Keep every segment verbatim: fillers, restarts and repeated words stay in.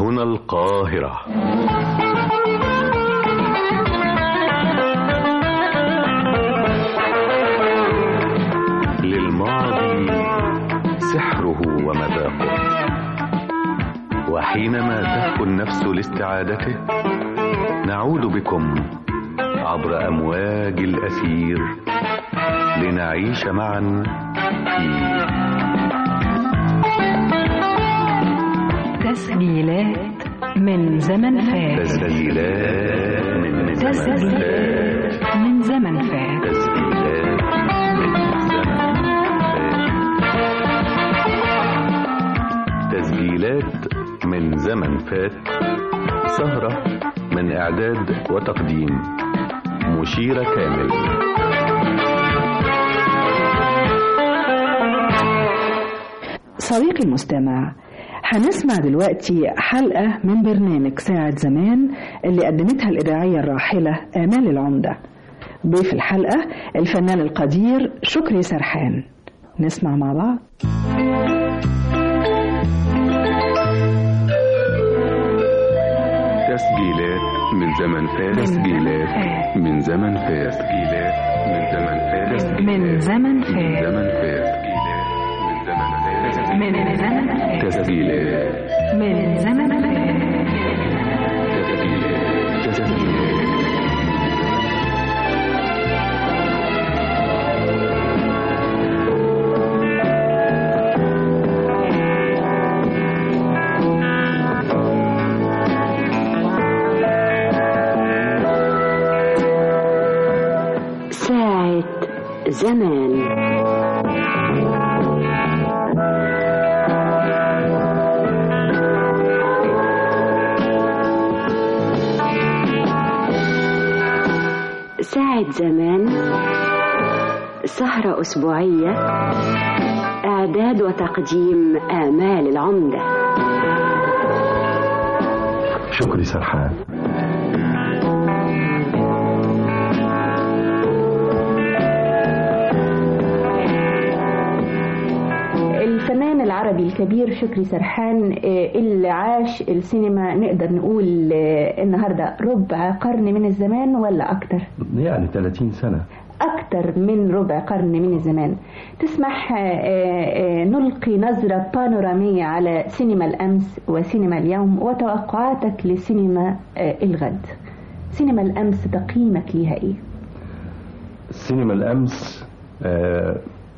هنا القاهرة. للماضي سحره ومذاقه، وحينما تهفو النفس لاستعادته نعود بكم عبر أمواج الأثير لنعيش معا في تسجيلات من زمن فات. تسجيلات من زمن فات. من زمن فات. تسجيلات من زمن فات. سهرة من إعداد وتقديم مشيرة كامل. صديقي المستمع، هنسمع دلوقتي حلقة من برنامج ساعة زمان اللي قدمتها الإذاعية الراحلة آمال العمدة. ضيف الحلقة الفنان القدير شكري سرحان. نسمع مع بعض. تسجيلات من زمن فات. تسجيلات من زمن فات. تسجيلات من زمن فات. من زمن فات. من زمن فات. تسجيلات من زمن فات. تسجيلات. تسجيلات. ساعة زمان. ساعة زمان سهرة أسبوعية، إعداد وتقديم آمال العمدة. شكري سرحان. الفنان العربي الكبير شكري سرحان اللي عاش السينما نقدر نقول النهاردة ربع قرن من الزمان ولا أكتر؟ يعني ثلاثين سنة. أكتر من ربع قرن من الزمان. تسمح نلقي نظرة بانورامية على سينما الأمس وسينما اليوم وتوقعاتك لسينما الغد. سينما الأمس تقييمك ليها إيه؟ سينما الأمس آه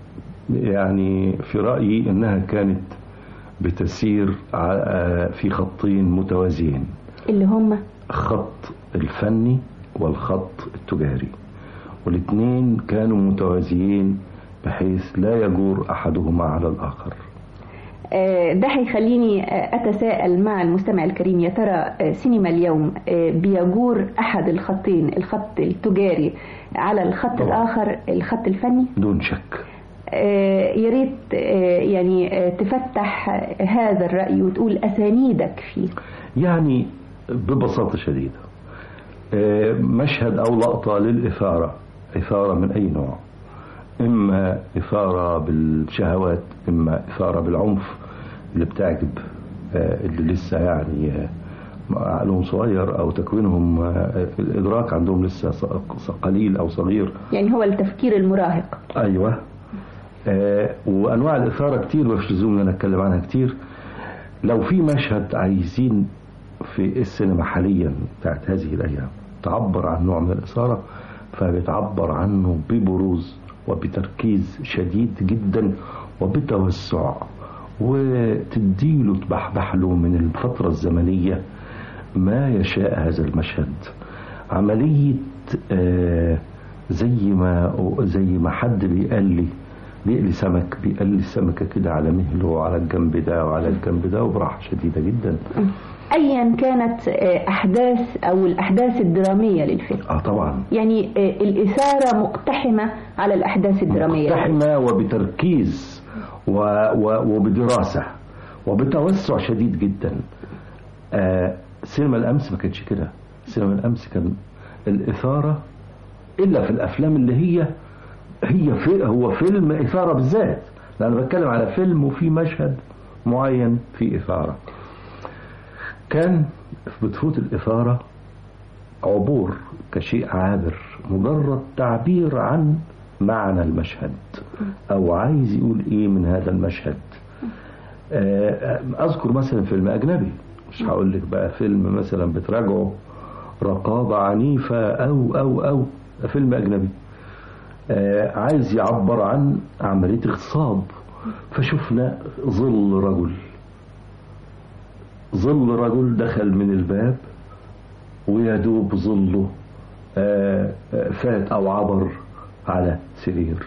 يعني في رأيي أنها كانت بتسير في خطين متوازيين، اللي هم خط الفني والخط التجاري، والاثنين كانوا متوازيين بحيث لا يجور أحدهما على الآخر. ده هيخليني أتساءل مع المستمع الكريم، يا ترى سينما اليوم بيجور أحد الخطين، الخط التجاري على الخط طبعا. الآخر الخط الفني؟ دون شك. يا ريت يعني تفتح هذا الرأي وتقول أسانيدك فيه. يعني ببساطة شديدة، مشهد أو لقطة للإثارة، إثارة من أي نوع، إما إثارة بالشهوات، إما إثارة بالعنف اللي بتعجب اللي لسه يعني عقلهم صغير أو تكوينهم الإدراك عندهم لسه قليل أو صغير، يعني هو التفكير المراهق. أيوة. آه وأنواع الإثارة كتير مش لزوم أن أتكلم عنها كتير. لو في مشهد عايزين في السينما حاليا بتاعت هذه الأيام تعبر عن نوع من الإثارة، فبتعبر عنه ببروز وبتركيز شديد جدا وبتوسع، وتديله تبحبح له من الفترة الزمنية ما يشاء هذا المشهد. عملية آه زي ما زي ما حد بيقلي بيقلي سمك، بيقلي السمكة كده على مهله وعلى الجنب ده وعلى الجنب ده وبراحة شديدة جدا، أيا كانت أحداث أو الأحداث الدرامية للفيلم. آه طبعا. يعني الإثارة مقتحمة على الأحداث الدرامية، مقتحمة وبتركيز و... و... وبدراسة وبتوسع شديد جدا. آه سينما الأمس ما كانتش كده. سينما الأمس كان الإثارة إلا في الأفلام اللي هي هي في هو فيلم إثارة بالذات، لأن أنا بتكلم على فيلم وفي مشهد معين في إثارة. كان بتفوت الإثارة عبور كشيء عابر، مجرد تعبير عن معنى المشهد أو عايز يقول إيه من هذا المشهد. أذكر مثلا فيلم أجنبي، مش هقول لك بقى فيلم مثلا بتراجعه رقابة عنيفة أو أو أو فيلم أجنبي عايز يعبر عن عملية اغتصاب، فشفنا ظل رجل ظل رجل دخل من الباب ويدوب ظله فات أو عبر على سرير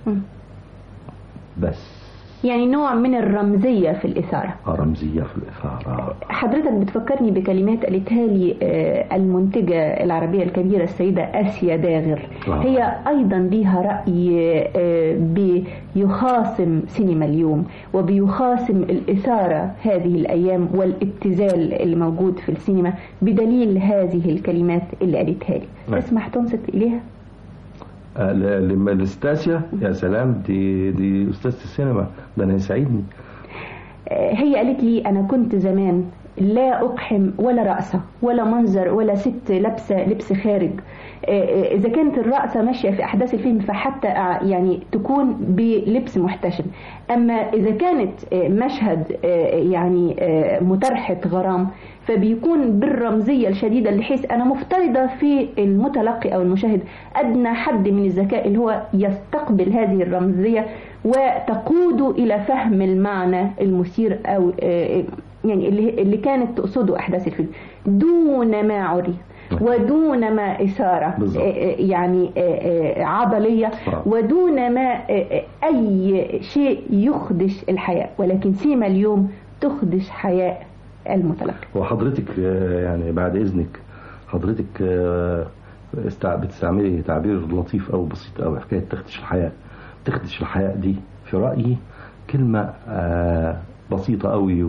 بس. يعني نوع من الرمزية في الإثارة. رمزية في الإثارة. حضرتك بتفكرني بكلمات قالتها لي المنتجة العربية الكبيرة السيدة آسيا داغر. آه. هي أيضا ليها رأي بيخاصم سينما اليوم وبيخاصم الإثارة هذه الأيام والابتذال اللي موجود في السينما بدليل هذه الكلمات اللي قالتها لي. آه. تسمح تنصت إليها؟ لما الاستاسيا يا سلام، دي دي أستاذة السينما، ده أنا يسعدني. هي قالت لي أنا كنت زمان لا أقحم ولا رقصة ولا منظر ولا ست لابسة لبس خارج. إذا كانت الرقصة ماشية في أحداث الفيلم فحتى يعني تكون بلبس محتشم، أما إذا كانت مشهد يعني مترحة غرام فبيكون بالرمزية الشديدة، بحيث أنا مفترضة في المتلقي أو المشاهد أدنى حد من الذكاء اللي هو يستقبل هذه الرمزية وتقوده إلى فهم المعنى المثير أو يعني اللي كانت تقصده أحداث الفيلم دون ما عري ودون ما إثارة يعني عضلية ودون ما أي شيء يخدش الحياة، ولكن سيما اليوم تخدش حياة المتلقي. وحضرتك يعني بعد إذنك حضرتك بتستعملي تعبير لطيف أو بسيط أو حكاية تخدش الحياة. تخدش الحياة دي في رأيي كلمة بسيطة أوي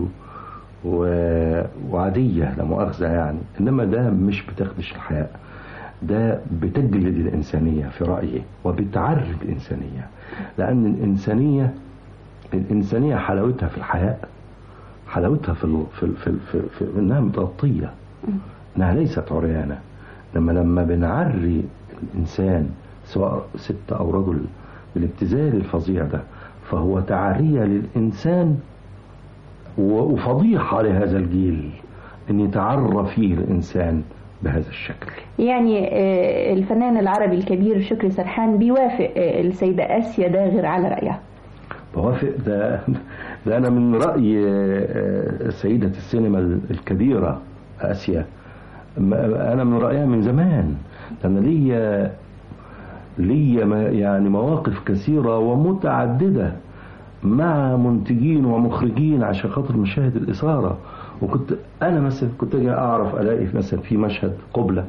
وعادية لا مؤاخذة يعني، إنما ده مش بتخدش الحياة، ده بتجلد الإنسانية في رأيي وبتعري الإنسانية، لأن الإنسانية الإنسانية حلاوتها في الحياة، حلاوتها في ال في ال في, ال في, في إنها متغطية، إنها ليست عريانة. لما لما بنعري الإنسان سواء ست أو رجل بالابتذال الفظيع ده فهو تعرية للإنسان وفضيحة لهذا الجيل أن يتعرى فيه الإنسان بهذا الشكل. يعني الفنان العربي الكبير شكري سرحان بيوافق السيدة آسيا داغر على رأيها؟ بوافق. ده, ده أنا من رأي سيدة السينما الكبيرة آسيا، أنا من رأيها من زمان. أنا ليا ليا يعني مواقف كثيرة ومتعددة مع منتجين ومخرجين عشان خاطر مشاهد الإثارة. وكنت أنا مثلا كنت أجي أعرف ألاقي مثلا في مشهد قبلة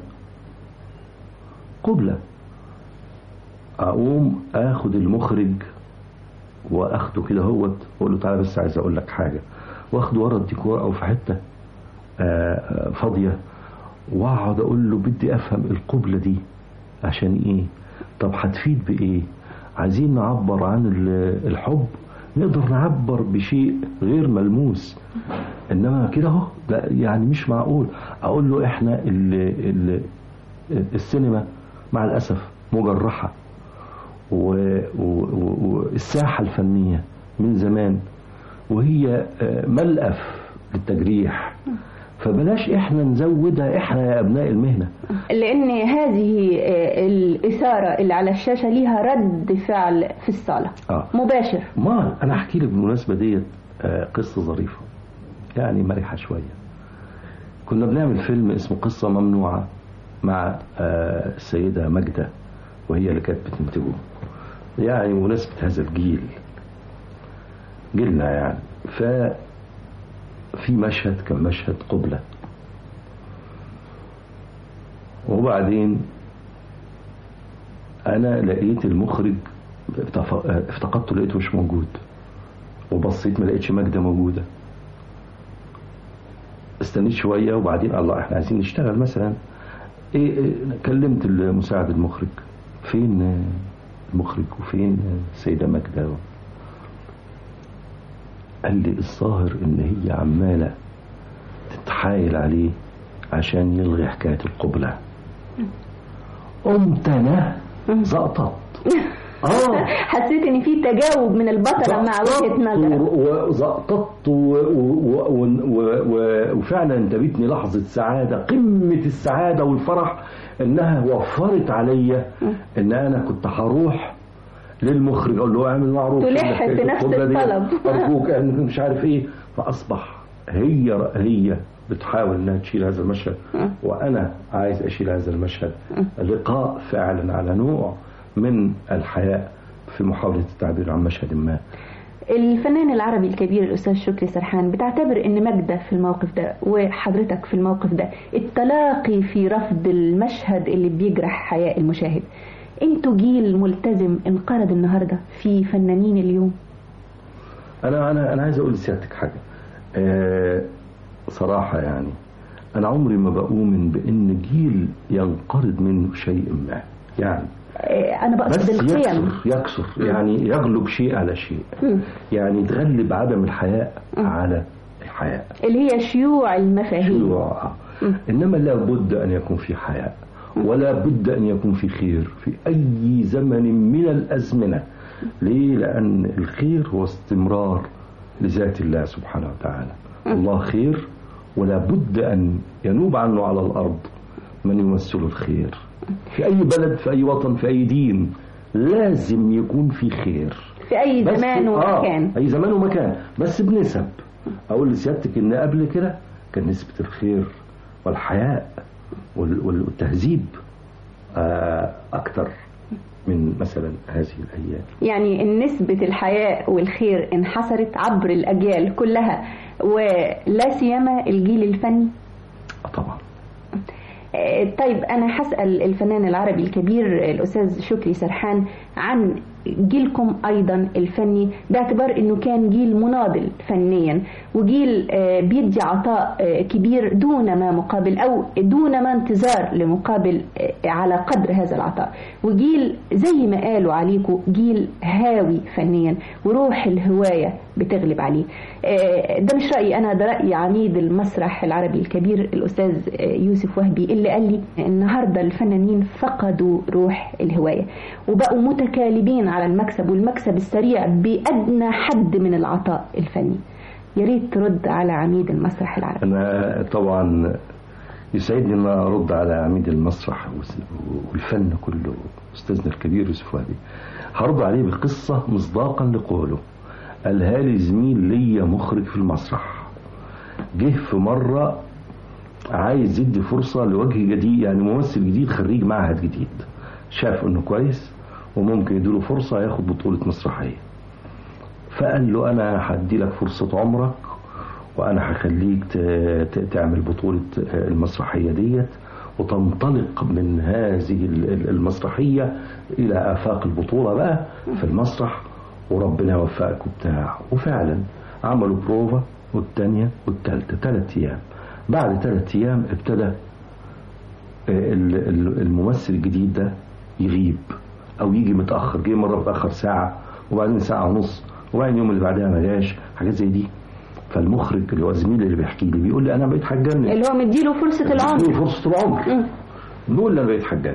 قبلة أقوم أخد المخرج وأخده كده هوت وأقول له تعالى بس عايز أقول لك حاجة، وأخده ورا الديكور أو في حتة فاضية وأقعد أقول له بدي أفهم القبلة دي عشان إيه، طب هتفيد بإيه، عايزين نعبر عن الحب نقدر نعبر بشيء غير ملموس، انما كده اهو يعني مش معقول اقول له احنا ال ال السينما مع الاسف مجرحه والساحه الفنيه من زمان وهي ملأف للتجريح، فبلاش احنا نزودها احنا يا ابناء المهنة، لان هذه الاثارة اللي على الشاشة ليها رد فعل في الصالة آه. مباشر. ما انا احكي لك بالمناسبة ديت قصة ظريفة يعني مريحة شوية. كنا بنعمل فيلم اسمه قصة ممنوعة مع السيدة ماجدة وهي اللي كانت بتنتجه، يعني مناسبة هذا الجيل جيلنا يعني. ف في مشهد كان مشهد قبلة، وبعدين انا لقيت المخرج افتقدته لقيته مش موجود، وبصيت ما لقيتش ماجدة موجودة. استنيت شوية وبعدين الله احنا عايزين نشتغل مثلا ايه, إيه كلمت المساعد المخرج فين المخرج وفين السيدة ماجدة، قال لي الظاهر ان هي عمالة رحت حايل عليه عشان يلغي حكاية القبلة. قمت انا زقطت. اه حسيت ان في تجاوب من البطلة مع وجهة نظرك. وزقطت وفعلا انتابتني لحظة سعادة، قمة السعادة والفرح، انها وفرت عليا ان انا كنت هروح للمخرج اقول له اعمل معروف تلح في نفس الطلب ارجوك مش عارف ايه. فاصبح هي هي بتحاول انها تشيل هذا المشهد وانا عايز اشيل هذا المشهد. لقاء فعلا على نوع من الحياء في محاولة التعبير عن مشهد ما. الفنان العربي الكبير الأستاذ شكري سرحان بتعتبر ان ماجدة في الموقف ده وحضرتك في الموقف ده التلاقي في رفض المشهد اللي بيجرح حياء المشاهد. انتوا جيل ملتزم انقرض النهاردة في فنانين اليوم. انا انا انا عايز اقول لسيادتك حاجة أه صراحة، يعني انا عمري ما بؤمن بان جيل ينقرض منه شيء ما، يعني أنا بقصد القيم يكسر, يكسر يعني يغلب شيء على شيء، يعني تغلب عدم الحياء على الحياء اللي هي شيوع المفاهيم. شيوع. إنما لا بد أن يكون في حياء ولا بد أن يكون في خير في أي زمن من الأزمنة. ليه؟ لأن الخير هو استمرار لذات الله سبحانه وتعالى. الله خير ولا بد أن ينوب عنه على الأرض من يمثل الخير. في أي بلد، في أي وطن، في أي دين لازم يكون في خير في أي زمان ومكان. آه أي زمان ومكان، بس بنسب. أقول لسيادتك إن قبل كده كان نسبة الخير والحياء والتهذيب أكتر من مثلا هذه الأيام. يعني نسبة الحياء والخير انحسرت عبر الأجيال كلها ولا سيما الجيل الفني. طبعا. طيب أنا هسأل الفنان العربي الكبير الأستاذ شكري سرحان عن جيلكم أيضا الفني، باعتبار أنه كان جيل مناضل فنيا وجيل بيدي عطاء كبير دون ما مقابل أو دون ما انتظار لمقابل على قدر هذا العطاء، وجيل زي ما قالوا عليكم جيل هاوي فنيا وروح الهواية بتغلب عليه. ده مش رأيي أنا، ده رأي عميد المسرح العربي الكبير الأستاذ يوسف وهبي اللي قال لي النهاردة الفنانين فقدوا روح الهواية وبقوا متكالبين على المكسب والمكسب السريع بأدنى حد من العطاء الفني. يا ريت ترد على عميد المسرح العربي. أنا طبعا يسعدني أن أرد على عميد المسرح والفن كله أستاذنا الكبير يوسف وهبي. هرد عليه بقصة مصداقا لقوله. قالها لي زميل ليا مخرج في المسرح، جه في مرة عايز يدي فرصة لوجه جديد، يعني ممثل جديد خريج معهد جديد، شاف انه كويس وممكن يديله فرصة ياخد بطولة مسرحية. فقال له انا هدي لك فرصة عمرك وانا هخليك تعمل بطولة المسرحية ديت وتنطلق من هذه المسرحية الى افاق البطولة بقى في المسرح وربنا يوفقك وبتاع. وفعلا عملوا بروفا والتانية والتالتة ثلاث ايام. بعد ثلاث ايام ابتدى الممثل الجديد ده يغيب او يجي متاخر، جه مره متاخر ساعه وبعدين ساعه ونص وبعدين اليوم اللي بعدها ما جاش، حاجات زي دي. فالمخرج اللي هو زميلي اللي بيحكي لي بيقول لي انا بقيت هتجنن، اللي هو مديله فرصه العمر مديله فرصه العمر بيقول لي انا بقيت هتجنن.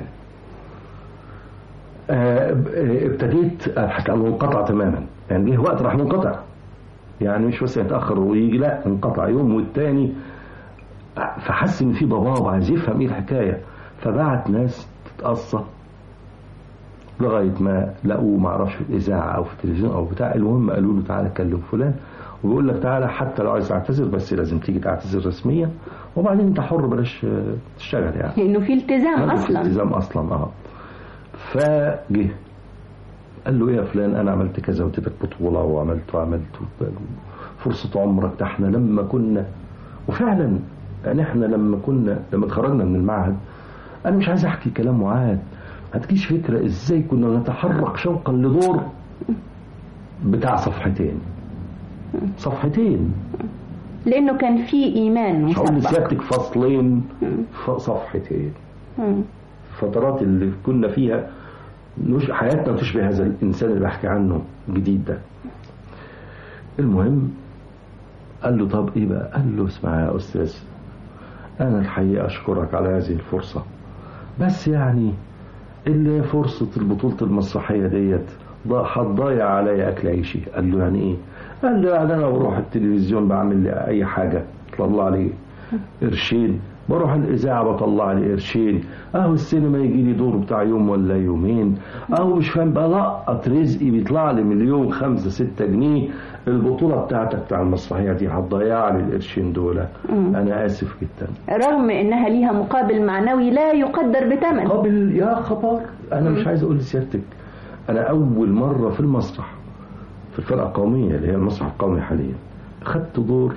ابتديت ابحث عن منقطع تماما، يعني جه وقت راح منقطع، يعني مش بس يتاخر ويجي، لا انقطع يوم والتاني. فحس ان في ضباب عايز يفهم ايه الحكايه، فبعت ناس تتقصى لغايه ما لقوه ما اعرفش في الاذاعه او في التلفزيون او بتاع. المهم قالوا له تعالى كلم فلان وبيقول لك تعالى حتى لو عايز تعتذر بس لازم تيجي تعتذر رسميا وبعدين انت حر بلاش تشتغل، يعني انه في التزام اصلا التزام اصلا اه. فجه قال له ايه يا فلان انا عملت كذا واديتك بطوله وعملت وعملت فرصه عمرك. ده احنا لما كنا وفعلا يعني احنا لما كنا لما اتخرجنا من المعهد، انا مش عايز احكي كلام معاد، ما تجيش فكره ازاي كنا نتحرك شوقا لدور بتاع صفحتين صفحتين لانه كان في ايمان مسبق. هقول لسيادتك فصلين صفحتين. فترات اللي كنا فيها حياتنا تشبه هذا الانسان اللي بحكي عنه الجديد ده. المهم قال له طب ايه بقى؟ قال له اسمع يا استاذ أنا الحقيقة أشكرك على هذه الفرصة، بس يعني اللي فرصة البطولة المسرحية ديت هتضيع عليا أكل عيشي. قال له يعني إيه؟ قال له يعني أنا بروح التلفزيون بعمل لي أي حاجة طلع لي قرشين، بروح الإذاعة بطلع لي قرشين، أهو السينما يجي لي دور بتاع يوم ولا يومين، أهو مش فاهم بلقط رزقي بيطلع لي مليون خمسة ستة جنيه. البطولة بتاعتك بتاع المسرحية دي هتضيع لي القرشين دول. أنا آسف جدا. رغم إنها ليها مقابل معنوي لا يقدر بثمن. مقابل يا خبر. أنا مش عايز أقول لسيادتك، أنا أول مرة في المسرح في الفرقة القومية اللي هي المسرح القومي حاليا خدت دور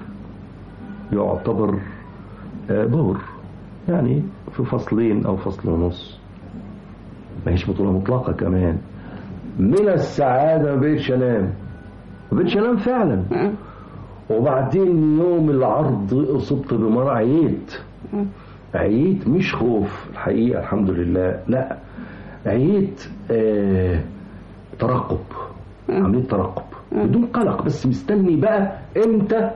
يعتبر دور يعني في فصلين أو فصل ونص، ما هيش بطولة مطلقة كمان. من السعادة ما بقيتش أنام، ما بقيتش أنام فعلا. وبعدين يوم العرض أصبت بمرض، عييت عييت مش خوف الحقيقة الحمد لله، لا عييت آه ترقب، عملية ترقب بدون قلق، بس مستني بقى امتى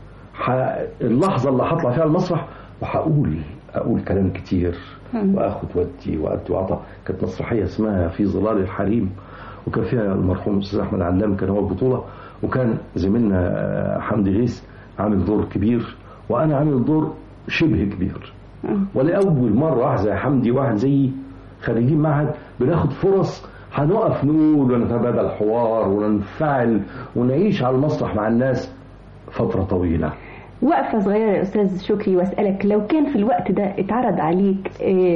اللحظة اللي هطلع فيها المسرح وهقول اقول كلام كتير واخد ودي وادي وعطا. كانت مسرحية اسمها في ظلال الحريم، وكان فيها المرحوم الاستاذ احمد علام كان هو البطولة، وكان زميلنا حمدي غيث عامل دور كبير وانا عامل دور شبه كبير. ولأول مرة واحد زي حمدي واحد زي خريجين معهد بناخد فرص هنقف نقول ونتبادل الحوار وننفعل ونعيش على المسرح مع الناس فترة طويلة. وقفة صغيرة يا أستاذ شكري وأسألك، لو كان في الوقت ده اتعرض عليك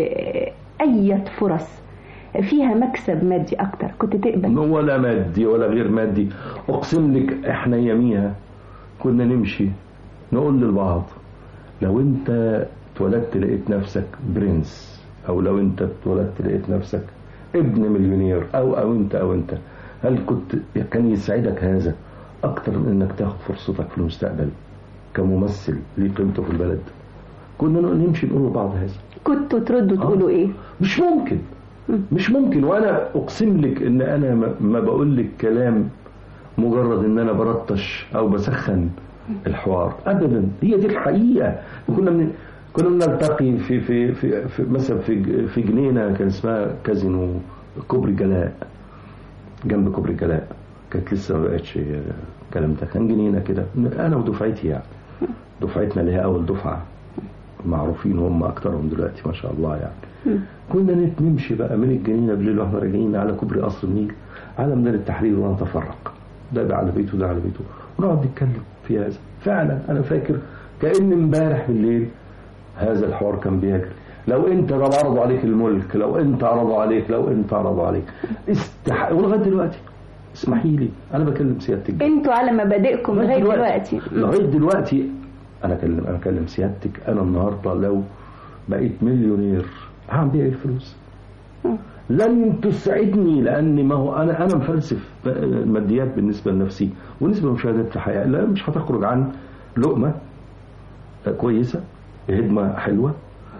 أي فرص فيها مكسب مادي أكتر كنت تقبل؟ ولا مادي ولا غير مادي، أقسم لك إحنا يميها كنا نمشي نقول للبعض لو أنت اتولدت لقيت نفسك برنس، أو لو أنت اتولدت لقيت نفسك ابن مليونير أو أو أنت أو أنت هل كنت كان يسعدك هذا أكتر من أنك تاخد فرصتك في المستقبل كممثل ليه قيمته في البلد؟ كنا نمشي نقول لبعض هذا. كنتوا تردوا تقولوا آه. إيه؟ مش ممكن مش ممكن. وأنا أقسم لك أن أنا ما بقول لك كلام مجرد أن أنا برطش أو بسخن الحوار أبدا، هي دي الحقيقة. كنا من كنا بنلتقي في في في, في مثلا في في جنينة كان اسمها كازينو كوبري الجلاء، جنب كوبري الجلاء، كانت لسه ما بقتش الكلام ده، كان جنينة كده أنا ودفعتي يعني دفعتنا اللي هي أول دفعة معروفين هم أكترهم دلوقتي ما شاء الله يعني. كنا نمشي بقى من الجنينة بالليل واحنا راجعين على كوبري قصر النيل على ميدان التحرير ونتفرق، ده ده على بيته ده على بيته، ونقعد نتكلم في هذا. فعلا أنا فاكر كأن امبارح بالليل هذا الحوار كان بيجري. لو انت عرضوا عليك الملك، لو انت عرضوا عليك، لو انت عرضوا عليك استح... ولغايه دلوقتي اسمحي لي انا بكلم سيادتك، انتوا على مبادئكم لغايه دلوقتي لغايه دلوقتي انا اكلم انا اكلم سيادتك. انا النهارده لو بقيت مليونير هعمل بيها الفلوس لن تسعدني، لان ما هو انا انا مفلسف الماديات بالنسبه لنفسي وبالنسبه للمشاهدات في الحياه، لا مش هتخرج عن لقمه كويسه، هدمة حلوة،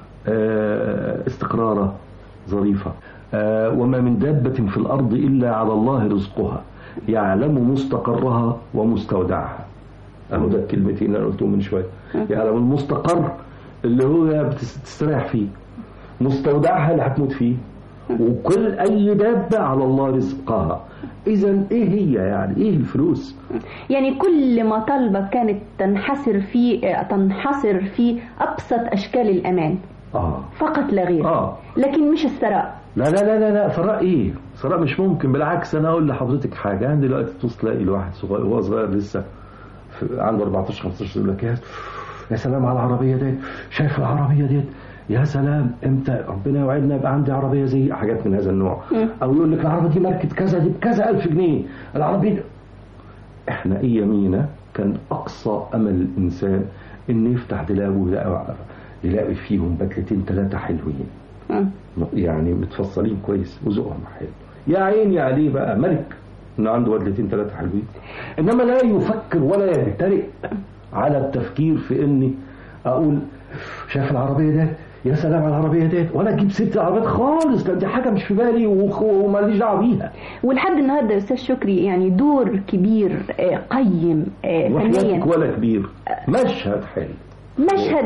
استقرارة ظريفة، وما من دابة في الأرض إلا على الله رزقها يعلم مستقرها ومستودعها. أهو ده الكلمتين اللي أنا قلتهم من شوية. يعلم المستقر اللي هو بتستريح فيه، مستودعها اللي هتموت فيه، وكل أي دابة على الله رزقها. إذن إيه هي يعني إيه الفلوس؟ يعني كل مطالبة كانت تنحصر في تنحصر في أبسط أشكال الأمان آه. فقط لا غير آه. لكن مش الثراء. لا لا لا لا لا ثراء إيه؟ ثراء مش ممكن. بالعكس أنا أقول لحضرتك حاجة، أنا دلوقتي توصل تلاقي الواحد صغير وهو صغير لسه عنده أربعتاشر خمستاشر يقول لك يا سلام على العربية دي، شايف العربية دي يا سلام امتى ربنا يوعدنا يبقى عندي عربيه زي حاجات من هذا النوع. م. او يقول لك العربيه دي ماركه كذا دي بكذا الف جنيه العربيه دي. احنا ايامينا كان اقصى امل الانسان ان يفتح دولابه يلاقي يلاقي فيهم بدلتين ثلاثه حلوين م. يعني متفصلين كويس وذوقهم حلو. يا عيني عليه بقى ملك انه عنده بدلتين ثلاثه حلوين، انما لا يفكر ولا يجترئ على التفكير في اني اقول شايف العربيه دي يا سلام على العربيه ديت، ولا اجيب ست عربيات خالص، لان دي حاجه مش في بالي وماليش دعوه بيها. ولحد النهارده يا استاذ شكري يعني دور كبير قيم فنيا ولا كبير، مشهد حلو، مشهد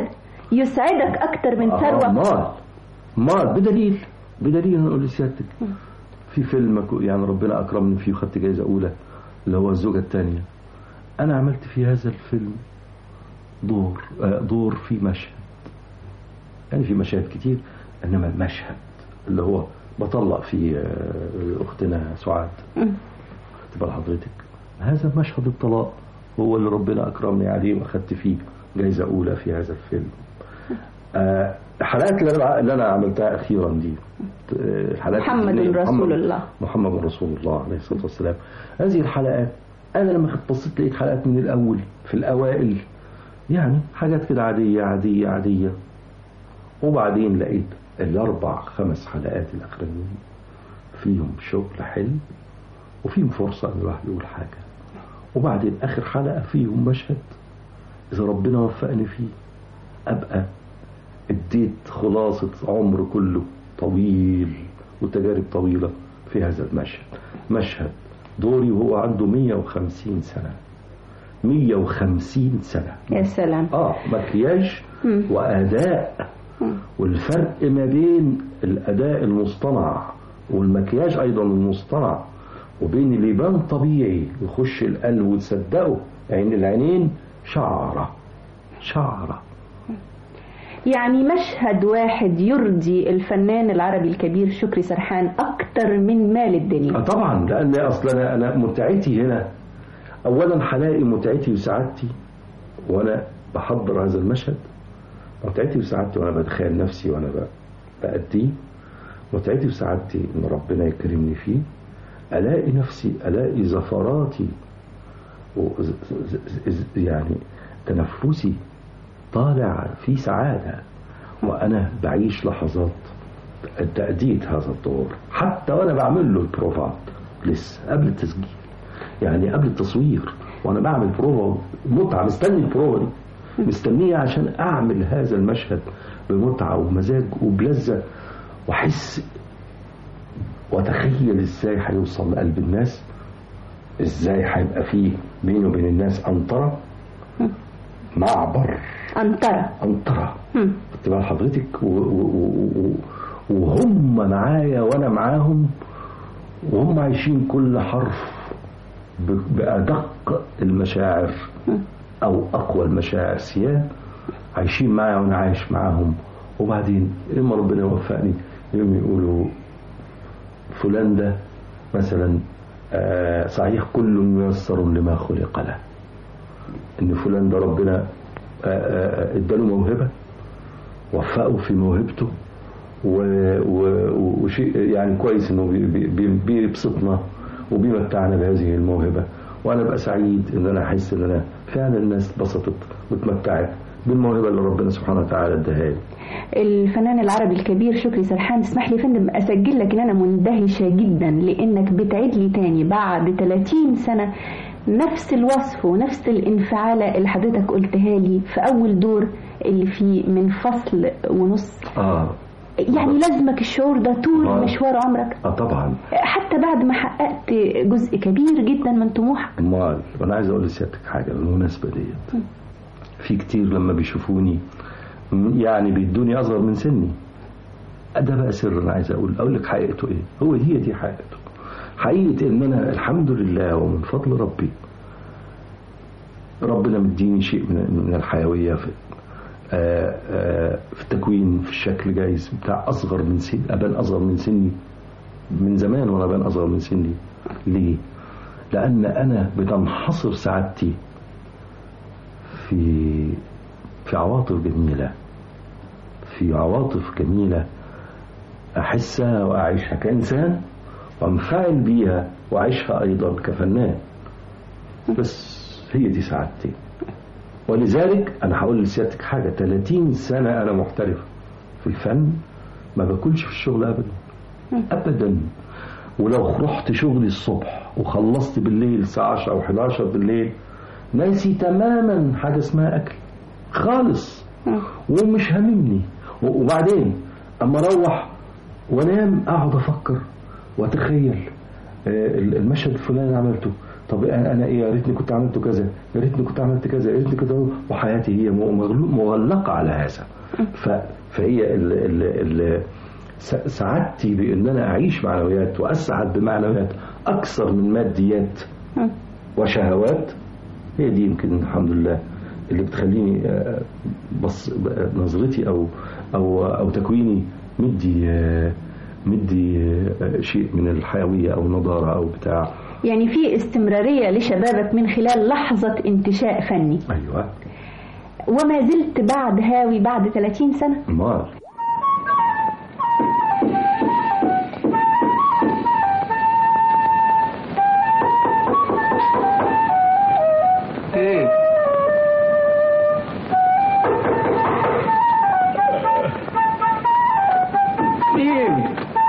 يسعدك اكتر من ثروه. مال مال بدليل بدليل نقول لسيادتك في فيلم يعني ربنا اكرمني فيه وخدت جايزه اولى اللي هو الزوجه الثانيه. انا عملت في هذا الفيلم دور دور في مشهد، يعني في مشاهد كتير انما المشهد اللي هو بطلق فيه اختنا سعاد تبقى حضرتك، هذا مشهد الطلاق هو اللي ربنا اكرمني عليه واخدت فيه جايزه اولى في هذا الفيلم. الحلقات اللي انا اللي انا عملتها اخيرا دي الحلقات محمد رسول الله محمد رسول الله عليه الصلاه والسلام. هذه الحلقات انا لما بصيت لقيت حلقات من الاول في الاوائل يعني حاجات كده عاديه عاديه عاديه، وبعدين لقيت الاربع خمس حلقات الاخرانيين فيهم شغل حلو وفيهم فرصه ان الواحد يقول حاجه، وبعدين اخر حلقه فيهم مشهد اذا ربنا وفقني فيه ابقى اديت خلاصه عمر كله طويل وتجارب طويله في هذا المشهد. مشهد دوري وهو عنده مية وخمسين سنه مية وخمسين سنه. يا سلام. اه مكياج واداء، والفرق ما بين الاداء المصطنع والمكياج ايضا المصطنع وبين اللي يبان طبيعي يخش القلب وتصدقه عين العينين شعره شعره. يعني مشهد واحد يرضي الفنان العربي الكبير شكري سرحان اكتر من مال الدنيا. آه طبعا، لان اصلا انا انا متعتي هنا اولا هلاقي متعتي وسعادتي وانا بحضر هذا المشهد، متعتي وسعادتي وانا بتخيل نفسي وانا بأديه، متعتي وسعادتي ان ربنا يكرمني فيه، الاقي نفسي الاقي زفراتي يعني تنفسي طالع في سعادة وانا بعيش لحظات تأدية هذا الدور، حتى وانا بعمل له البروفات لسه قبل التسجيل، يعني قبل التصوير وانا بعمل بروفا متعة، مستني البروفا دي مستنية عشان اعمل هذا المشهد بمتعة ومزاج وبلذة، واحس واتخيل ازاي هيوصل لقلب الناس، ازاي هيبقى فيه بينه وبين الناس انطرة معبر انطرة انطرة كنت بقى حضرتك و... و... و... وهم معايا وانا معاهم، وهم عايشين كل حرف بأدق المشاعر او اقوى المشاعر سيان، عايشين معايا وانا عايش معاهم. وبعدين اما ربنا يوفقني يوم يقولوا فلان ده مثلا آه صحيح كل ميسر لما خلق له، ان فلان ده ربنا اداله موهبة وفقه في موهبته وشيء يعني كويس انه بيبسطنا وبيمتعنا بهذه الموهبة، وانا بقى سعيد ان انا احس ان انا فعلا الناس اتبسطت واتمتعت بالموهبة اللي ربنا سبحانه وتعالى اداها لي. الفنان العربي الكبير شكري سرحان، اسمح لي فندم اسجل لك ان انا مندهشة جدا لانك بتعيد لي تاني بعد ثلاثين سنة نفس الوصف ونفس الانفعالة اللي حضرتك قلتها لي في اول دور اللي فيه من فصل ونص. اه يعني لازمك الشعور ده طول آه. مشوار عمرك. اه طبعا، حتى بعد ما حققت جزء كبير جدا من طموحك. امال انا عايز اقول لسيادتك حاجه بالمناسبه ديت، في كتير لما بيشوفوني يعني بيدوني اصغر من سني، ده بقى سر انا عايز اقول اقول لك حقيقته ايه، هو هي دي حقيقته، حقيقه ان انا الحمد لله ومن فضل ربي ربنا مديني شيء من من الحيويه في آآ آآ في التكوين، في الشكل جايز بتاع اصغر من سني، ابان اصغر من سني من زمان وانا ابان اصغر من سني. ليه؟ لان انا بتنحصر سعادتي في في عواطف جميله، في عواطف جميله احسها واعيشها كانسان وانفعل بيها واعيشها ايضا كفنان، بس هي دي سعادتي. ولذلك انا هقول لسيادتك حاجه، ثلاثين سنه انا محترف في الفن، ما باكلش في الشغل ابدا ابدا، ولو رحت شغلي الصبح وخلصت بالليل الساعه عشرة او احد عشر بالليل ناسي تماما حاجه اسمها اكل خالص ومش هاممني. وبعدين اما اروح وانام اقعد افكر واتخيل المشهد الفلاني عملته، طب انا ايه يا ريتني كنت عملت كذا، يا ريتني كنت عملت كذا، يا ريتني كده، وحياتي هي مغلقه على هذا. فهي ال ال ال سعادتي بان انا اعيش معنويات واسعد بمعنويات اكثر من ماديات وشهوات، هي دي يمكن الحمد لله اللي بتخليني بص نظرتي او او او تكويني مدي مدي شيء من الحيويه او نضاره او بتاع. يعني في استمراريه لشبابك من خلال لحظه انتشاء فني. ايوه. وما زلت بعد هاوي بعد ثلاثين سنه؟ امال. ايه مين؟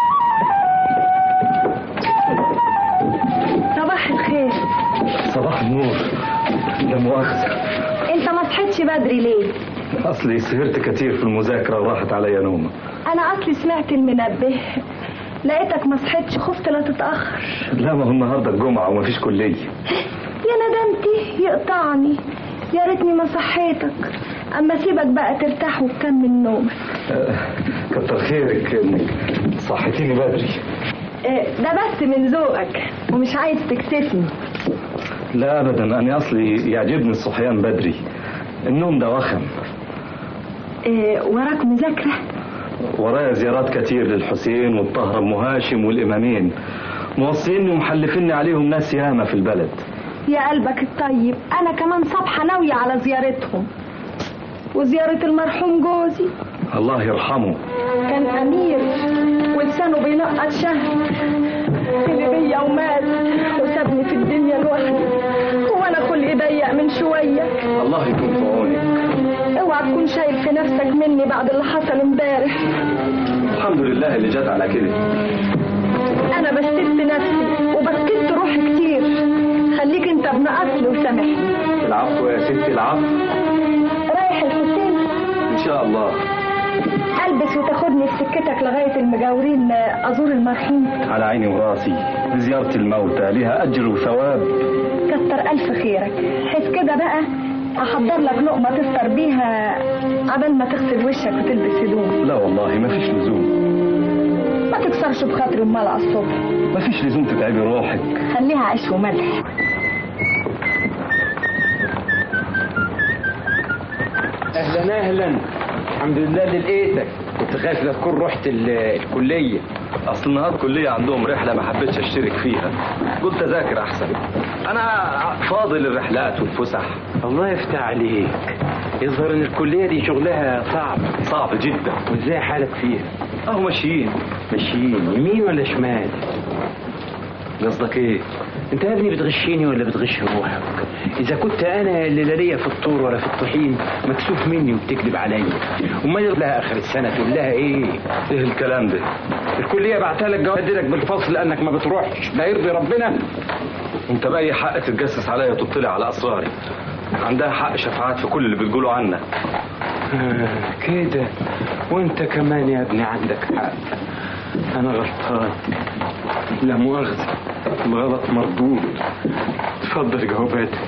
صباح الخير. صباح النور. لا مؤاخذة، انت ما صحيتش بدري ليه؟ اصلي سهرت كتير في المذاكرة وراحت عليا نومة. انا اصلي سمعت المنبه لقيتك ما صحيتش، خفت لا تتأخر. لا ما هو النهاردة الجمعة ومفيش كلية. يا ندمتي يقطعني، يا ريتني ما صحيتك. اما سيبك بقى ترتاح وتكمل نومك. أه كتر خيرك انك صحيتيني بدري. أه ده بس من ذوقك ومش عايز تكسفني. لا ابدا، انا اصلي يعجبني الصحيان بدري، النوم ده وخم. أه وراك مذاكرة؟ ورايا زيارات كتير للحسين والطاهرة ام هاشم والامامين، موصيني ومحلفيني عليهم ناس ياما في البلد. يا قلبك الطيب، انا كمان صبحة ناوية على زيارتهم وزيارة المرحوم جوزي الله يرحمه. كان امير ولسانه بينقط شهر، اللي بيا ومات وسابني في الدنيا لوحدي، وانا خلقي ضيق من شوية. الله يكون في عونك. اوعى تكون شايل في نفسك مني بعد اللي حصل امبارح. الحمد لله اللي جت على كده. انا بسكت نفسي وبسكت روحي كتير، خليك انت ابن اصل وسامحني. العفو يا ستي العفو. رايح الحسين ان شاء الله. البس وتاخدني في سكتك لغايه المجاورين ازور المرحوم. على عيني وراسي، زياره الموتى لها اجر وثواب. كتر الف خيرك. حس كده بقى احضر لك لقمه تفطر بيها قبل ما تغسل وشك وتلبس هدوم. لا والله ما فيش لزوم. ما تكسرش بخاطري امال على الصبح. ما فيش لزوم تتعبي روحك. خليها عيش وملح. اهلا اهلا، الحمد لله اللي لقيتك. كنت خايف لا تكون رحت الكليه. اصل النهارده الكليه عندهم رحله ما حبيتش اشترك فيها، قلت اذاكر احسن. انا فاضل الرحلات والفسح. الله يفتح عليك. يظهر ان الكليه دي شغلها صعب صعب جدا. وازاي حالك فيها؟ اهو ماشيين. ماشيين يمين ولا شمال؟ قصدك ايه؟ انت يا ابني بتغشيني ولا بتغش روحك؟ اذا كنت انا اللي لا ليا في الطور ولا في الطحين مكسوف مني وبتكذب عليا، امال لها اخر السنه تقول لها ايه؟ ايه الكلام ده؟ الكليه بعتها لك جواب لك بالفصل لانك ما بتروحش، لا يرضي ربنا. انت باي حق تتجسس عليا وتطلع على اسراري؟ عندها حق شفاعات في كل اللي بتقولوا عنك. آه كده، وانت كمان يا ابني عندك حق. انا غلطان، لا مؤاخذة، الغلط مردود. اتفضل جواباتك.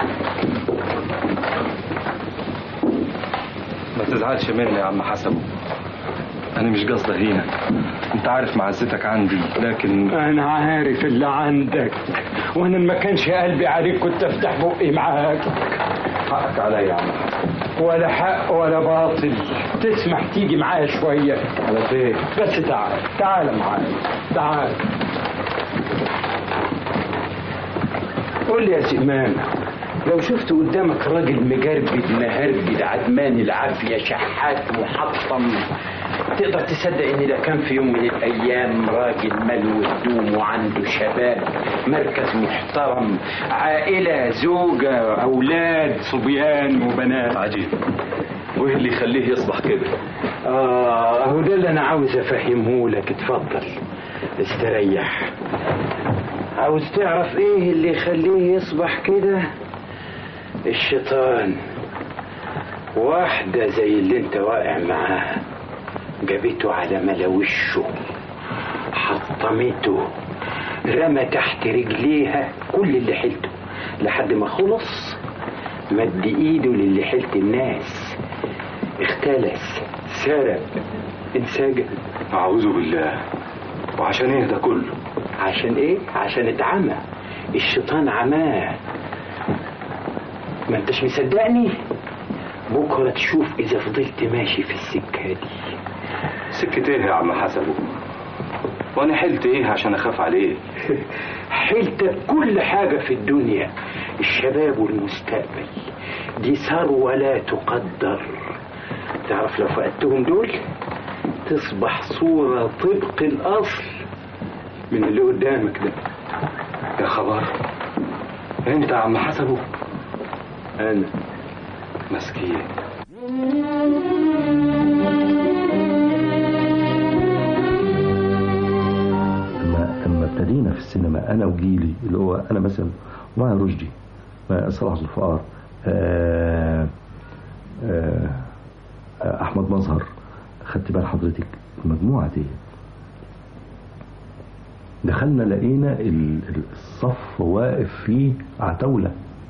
ما تزعلش مني يا عم حسن، انا مش قصدي هينك، انت عارف معزتك عندي، لكن انا عارف اللي عندك، وانا ما كانش قلبي عليك كنت افتح بقي معاك. حقك عليا يا عم حسن. ولا حق ولا باطل. تسمح تيجي معايا شوية؟ على فين؟ بس تعال تعال معايا تعال. قول لي يا سئمان، لو شفت قدامك راجل مجربد مهربد عدمان العافية شحات محطم، تقدر تصدق ان ده كان في يوم من الايام راجل ملو هدوم وعنده شباب، مركز محترم، عائلة، زوجة، اولاد، صبيان وبنات؟ عجيب، وايه اللي يخليه يصبح كده؟ اه هو ده اللي انا عاوز افهمه لك. اتفضل استريح. عاوز تعرف ايه اللي يخليه يصبح كده؟ الشيطان. واحدة زي اللي انت واقع معاها جابته على ملوشه، حطمته، رمى تحت رجليها كل اللي حيلته لحد ما خلص مد ايده للي حيلت الناس، اختلس، سرق، انسجن. أعوذ بالله. وعشان ايه ده كله؟ عشان ايه؟ عشان اتعمى، الشيطان عماه. ما انتش مصدقني؟ بكره تشوف اذا فضلت ماشي في السكه دي. سكة ايه يا عم حسن؟ وانا حلت ايه عشان اخاف عليه؟ حلت كل حاجه في الدنيا، الشباب والمستقبل، دي ثروه لا تقدر. تعرف لو فقدتهم دول تصبح صوره طبق الاصل من اللي قدامك ده. يا خبر، انت يا عم حسن؟ انا مسكين. لما لما ابتدينا في السينما انا وجيلي اللي هو انا مثلا ومعي رشدي، صلاح ذوالفقار، آه آه احمد مظهر، خدت بال حضرتك المجموعه دي، دخلنا لقينا الصف واقف فيه عتاوله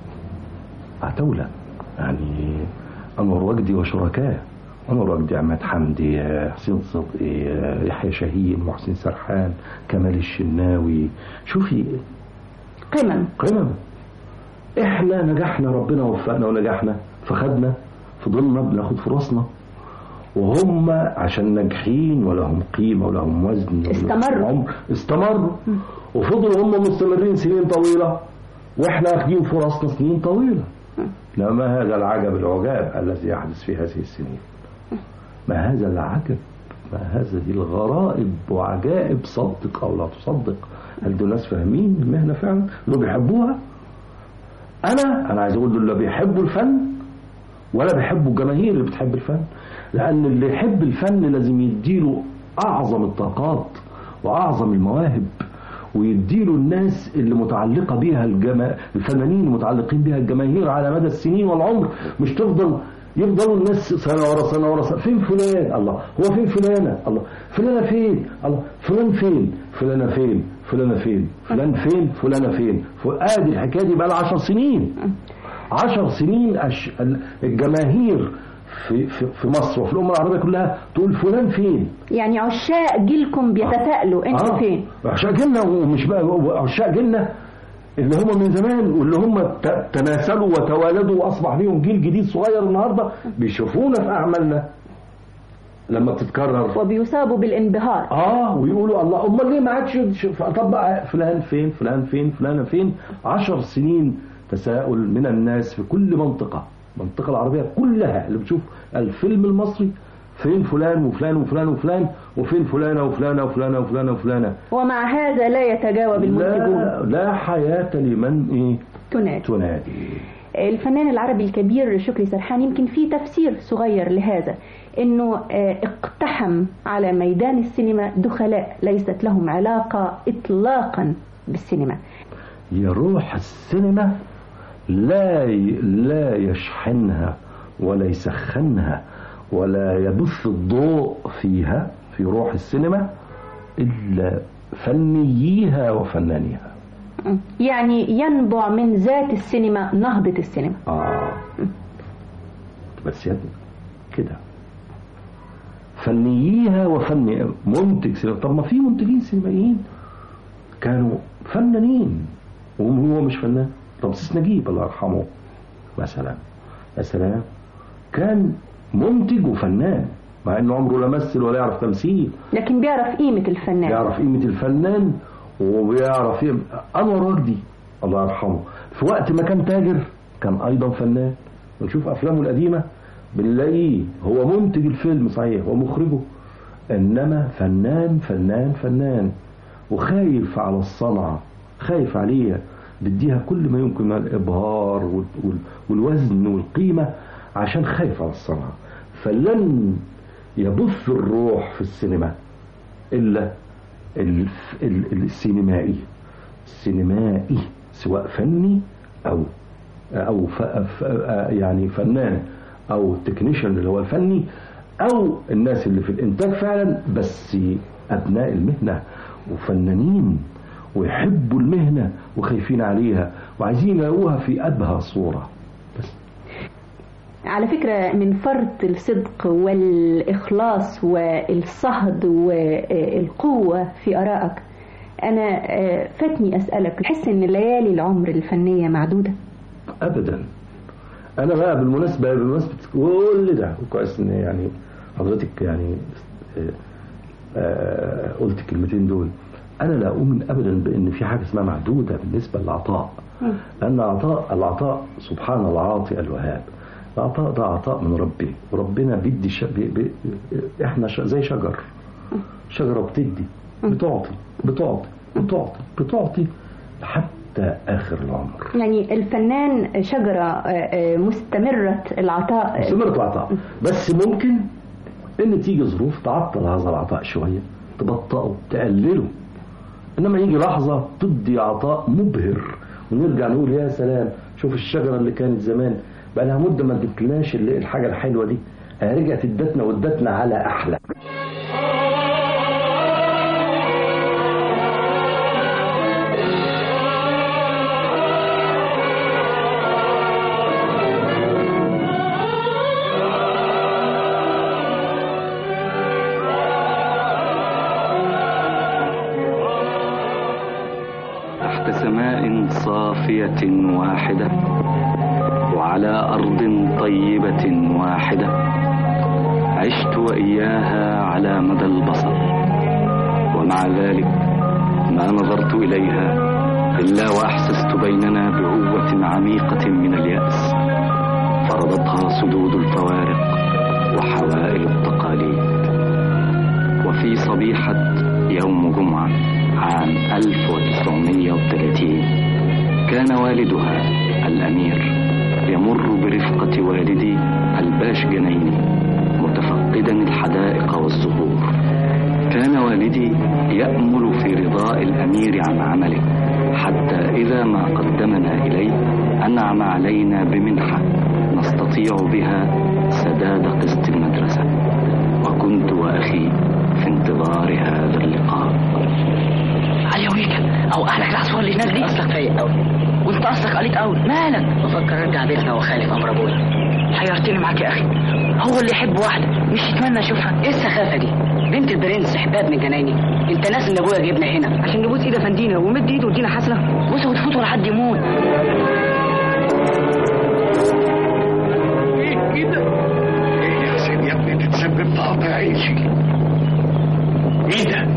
عتاوله، يعني انور وجدي وشركائه، انور وجدي، عماد حمدي، حسين صدقي، يحيى شاهين، محسن سرحان، كمال الشناوي. شوفي قمم قمم. احنا نجحنا، ربنا وفقنا ونجحنا، فخدنا، فضلنا بناخد فرصنا، وهم عشان ناجحين ولهم قيمة ولهم وزن استمروا عمر استمروا وفضلوا هم مستمرين سنين طويلة، واحنا واخدين فرصنا سنين طويلة. لما هذا العجب العجاب الذي يحدث في هذه السنين، ما هذا العجب، ما هذه الغرائب وعجائب، صدق او لا تصدق. هل دول ناس فاهمين المهنة فعلا؟ اللي بيحبوها؟ انا انا عايز اقول دول لا بيحبوا الفن ولا بيحبوا الجماهير اللي بتحب الفن، لان اللي يحب الفن لازم يديله اعظم الطاقات واعظم المواهب، ويديله الناس اللي متعلقة بيها الجما... الفنانين المتعلقين بيها الجماهير على مدى السنين والعمر. مش تفضل يفضلوا الناس سنة ورا سنة ورا سنة، فين فلان؟ الله، هو فين فلانة؟ الله، فلانة فين؟ الله، فلان فين؟ فلانة فين؟ فلانة فين؟ فلان فين؟ فلانة فين؟ ادي الحكاية دي بقى لها عشر سنين. عشر سنين أش... الجماهير في في في مصر وفي الأمة العربية كلها تقول فلان فين؟ يعني عشاق جيلكم بيتساءلوا انتوا آه. فين؟ عشاق جيلنا، ومش بقى عشاق جيلنا اللي هم من زمان واللي هم تناسلوا وتوالدوا واصبح ليهم جيل جديد صغير النهارده بيشوفونا في اعمالنا لما بتتكرر وبيصابوا بالانبهار. اه ويقولوا الله، امال ليه ما عادش؟ طب فلان فين؟ فلان فين؟ فلانه فين؟ عشر سنين تساؤل من الناس في كل منطقه، المنطقه العربيه كلها اللي بتشوف الفيلم المصري، فين فلان وفلان وفلان وفلان، وفين فلانة وفلانة وفلانة وفلانة وفلانة. ومع هذا لا يتجاوب المنتجون. لا, لا حياة لمن ايه تنادي. تنادي. الفنان العربي الكبير شكري سرحان يمكن في تفسير صغير لهذا، انه اقتحم على ميدان السينما دخلاء ليست لهم علاقة اطلاقا بالسينما. يروح السينما لا لا يشحنها ولا يسخنها ولا يبث الضوء فيها في روح السينما إلا فنييها وفنانيها. يعني ينبع من ذات السينما نهضة السينما. آه بس يا كده فنييها وفني منتج سينما. طب ما في منتجين سينمائيين كانوا فنانين وهو مش فنان. طب سيس نجيب الله يرحمه مثلا مثلا كان منتج وفنان، مع انه عمره لا مثل ولا يعرف تمثيل، لكن بيعرف قيمة الفنان، بيعرف قيمة الفنان وبيعرف قيمة. انور وجدي الله يرحمه في وقت ما كان تاجر كان ايضا فنان. ونشوف افلامه القديمة بنلاقيه هو منتج الفيلم صحيح ومخرجه، انما فنان فنان فنان وخايف على الصنعة، خايف عليها، بديها كل ما يمكن من الابهار والوزن والقيمة عشان خايف على الصنعة. فلن يبث الروح في السينما إلا السينمائي السينمائي سواء فني أو أو ف يعني فنان أو تكنيشن اللي هو الفني أو الناس اللي في الإنتاج فعلا، بس أبناء المهنة وفنانين ويحبوا المهنة وخايفين عليها وعايزين يلاقوها في أبهى صورة. بس على فكرة من فرط الصدق والإخلاص والصهد والقوة في آرائك، أنا فاتني أسألك، تحس إن ليالي العمر الفنية معدودة؟ أبدا. أنا بقى بالمناسبة بالمناسبة كل ده كويس إن يعني حضرتك يعني قلت الكلمتين دول، أنا لا أؤمن أبدا بأن في حاجة اسمها معدودة بالنسبة للعطاء، لأن عطاء العطاء سبحان العاطي الوهاب. العطاء ده عطاء من ربي، وربنا بيدي ش... بي... بي... احنا ش... زي شجر، شجرة بتدي بتعطي بتعطي بتعطي بتعطي حتى آخر العمر. يعني الفنان شجرة مستمرة العطاء، مستمرة العطاء، بس ممكن ان تيجي ظروف تعطل هذا العطاء شوية، تبطئه تقلله، انما يجي لحظة تدي عطاء مبهر ونرجع نقول يا سلام شوف الشجرة اللي كانت زمان بقى لها مدة ما ادتلناش الحاجة الحلوة دي، رجعت ادتنا وادتنا على احلى. تحت سماء صافية واحدة وعلى أرض طيبة واحدة عشت وإياها على مدى البصر، ومع ذلك ما نظرت إليها إلا وأحسست بيننا بعوة عميقة من اليأس فرضتها سدود الفوارق وحوائل التقاليد. وفي صبيحة يوم جمعة عام ألف وتسعمائة وثلاثين كان والدها الأمير يمر برفقة والدي الباش جنيني متفقدا الحدائق والزهور. كان والدي يأمل في رضاء الأمير عن عمله، حتى إذا ما قدمنا إليه أنعم علينا بمنحة نستطيع بها سداد قسط المدرسة. وكنت وأخي في انتظار هذا اللقاء. علي ويكا او اهلك العصفور اللي هناك دي اصلك فايق قوي، وانت اصلك قليت قوي، مالك؟ بفكر ارجع بيتنا واخالف امر ابويا. حيرتني معاك يا اخي، هو اللي يحب واحده مش يتمنى اشوفها؟ ايه السخافه دي؟ بنت البرنس حباب من جنايني. انت ناس ان ابويا جايبنا هنا عشان نبوس ايد افندينا ومد ايده ودينا حسنه بوسه وتفوت ولا حد يموت. ايه كده؟ ايه يا سيدي يا ابني تتسبب في قطع عيشي؟ مين ده؟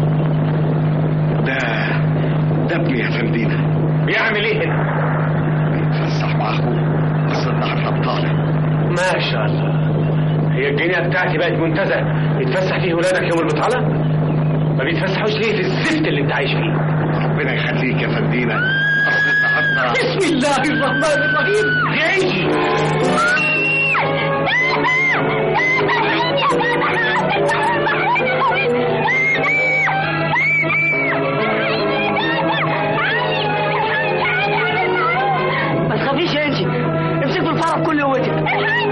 ده ده ابني يا فندينا. بيعمل ايه هنا؟ بيتفسح مع اخوه اصل النهارده بطالع. ما شاء الله، هي الجنينه بتاعتي بقت منتزه يتفسح فيه ولادك يوم البطاله؟ ما بيتفسحوش ليه في الزفت اللي انت عايش فيه؟ ربنا يخليك يا فندينا، اصل النهارده. بسم الله الرحمن الرحيم. جاي ما تخافيش يا انجي، امسكوا الفرح بكل قوتك.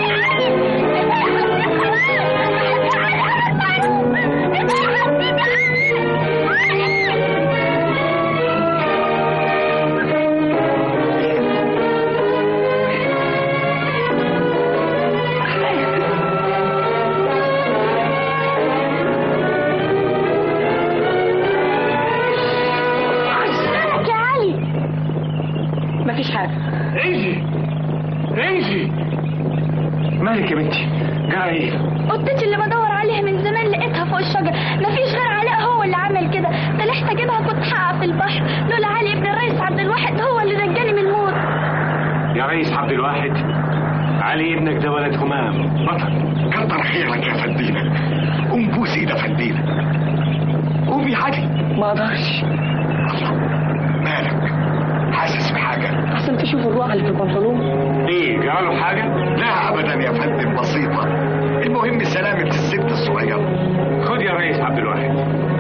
مفيش حاجة. انجي انجي مالك يا بنتي؟ جرى ايه؟ قطتي اللي بدور عليها من زمان لقيتها فوق الشجر، مفيش غير علاء هو اللي عمل كده، طلعت اجيبها كنت هقع في البحر، لولا علي ابن الرئيس عبد الواحد هو اللي نجاني من الموت. يا ريس عبد الواحد، علي ابنك ده ولد همام بطل. كتر خيرك يا فندينا، قوم بوس ايد فندينا. قوم يا علي. ما اقدرش. مالك؟ حاسس بحاجة؟ احسن تشوف الروح اللي في البنطلون. ايه جراله حاجة؟ لا ابدا يا فندم، بسيطة، المهم سلامة الست الصغيرة. خد يا ريس عبد الواحد.